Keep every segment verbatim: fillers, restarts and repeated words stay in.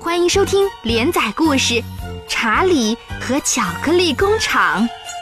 欢迎收听连载故事《查理和巧克力工厂》。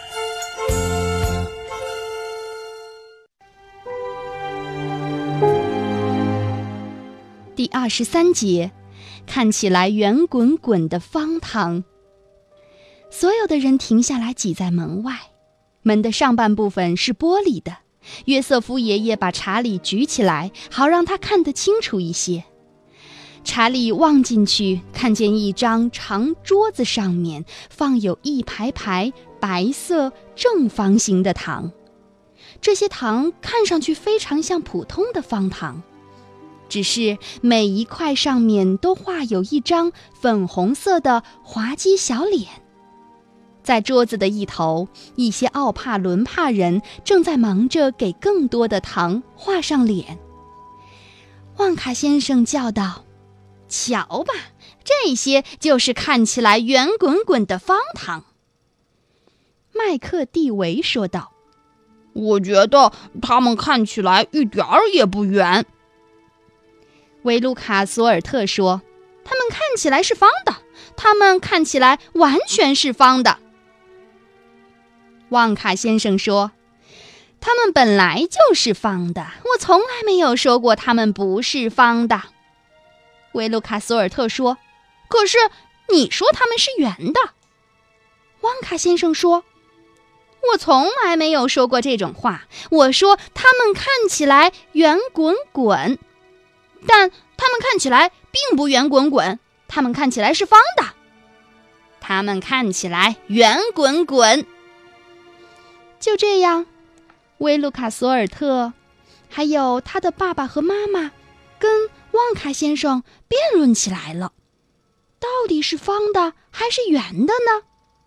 第二十三节，看起来圆滚滚的方糖。所有的人停下来挤在门外，门的上半部分是玻璃的。约瑟夫爷爷把查理举起来，好让他看得清楚一些。查理望进去，看见一张长桌子，上面放有一排排白色正方形的糖。这些糖看上去非常像普通的方糖，只是每一块上面都画有一张粉红色的滑稽小脸。在桌子的一头，一些奥帕伦帕人正在忙着给更多的糖画上脸。旺卡先生叫道：“瞧吧，这些就是看起来圆滚滚的方糖。”麦克蒂维说道：“ 我觉得它们看起来一点儿也不圆。” 维卢卡索尔特说：“它们看起来是方的，它们看起来完全是方的。”旺卡先生说：“它们本来就是方的，我从来没有说过它们不是方的。”维卢卡索尔特说：“可是你说它们是圆的。”旺卡先生说：“我从来没有说过这种话，我说它们看起来圆滚滚，但它们看起来并不圆滚滚，它们看起来是方的。它们看起来圆滚滚。”就这样，维卢卡索尔特还有他的爸爸和妈妈跟旺卡先生辩论起来了，到底是方的还是圆的呢？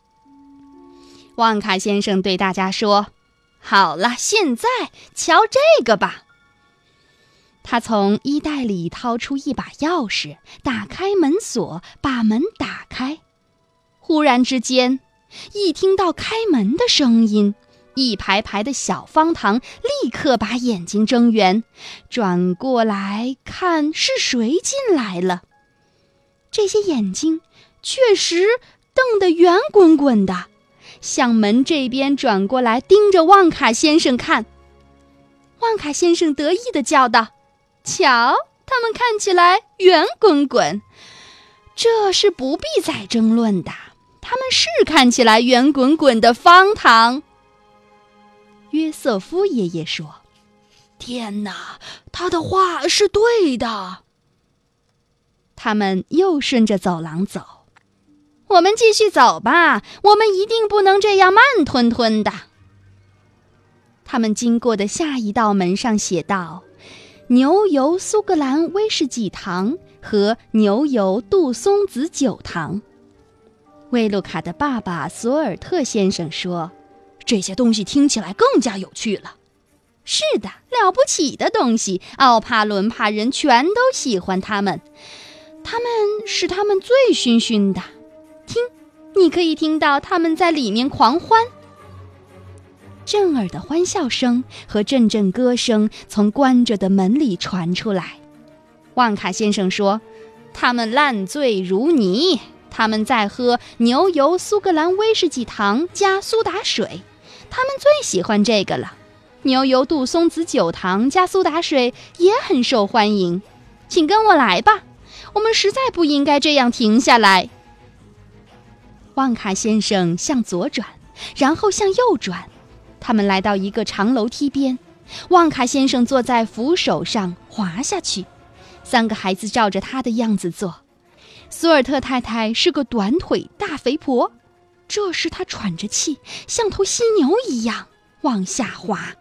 旺卡先生对大家说：“好了，现在瞧这个吧。”他从衣袋里掏出一把钥匙，打开门锁，把门打开。忽然之间，一听到开门的声音，一排排的小方糖立刻把眼睛睁圆，转过来看是谁进来了。这些眼睛确实瞪得圆滚滚的，向门这边转过来盯着旺卡先生看。旺卡先生得意地叫道：“瞧，他们看起来圆滚滚，这是不必再争论的，他们是看起来圆滚滚的方糖。”约瑟夫爷爷说：“ 天哪，他的话是对的。” 他们又顺着走廊走。“我们继续走吧，我们一定不能这样慢吞吞的。”他们经过的下一道门上写道：“牛油苏格兰威士忌糖和牛油杜松子酒糖。”威鲁卡的爸爸索尔特先生说：“ 这些东西听起来更加有趣了。”“ 是的，了不起的东西，奥帕伦帕人全都喜欢它们，它们使他们醉醺醺的。听，你可以听到他们在里面狂欢。”震耳的欢笑声和阵阵歌声从关着的门里传出来。旺卡先生说：“他们烂醉如泥，他们在喝牛油苏格兰威士忌糖加苏打水，他们最喜欢这个了。牛油杜松子酒糖加苏打水也很受欢迎。请跟我来吧，我们实在不应该这样停下来。”旺卡先生向左转，然后向右转。他们来到一个长楼梯边，旺卡先生坐在扶手上滑下去，三个孩子照着他的样子做。索尔特太太是个短腿大肥婆，这时她喘着气，像头犀牛一样往下滑。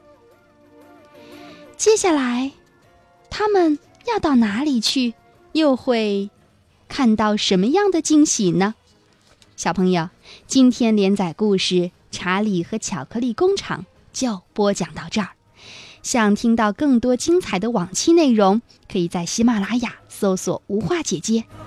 接下来他们要到哪里去，又会看到什么样的惊喜呢？小朋友，今天连载故事《查理和巧克力工厂》就播讲到这儿。想听到更多精彩的往期内容，可以在喜马拉雅搜索无话姐姐。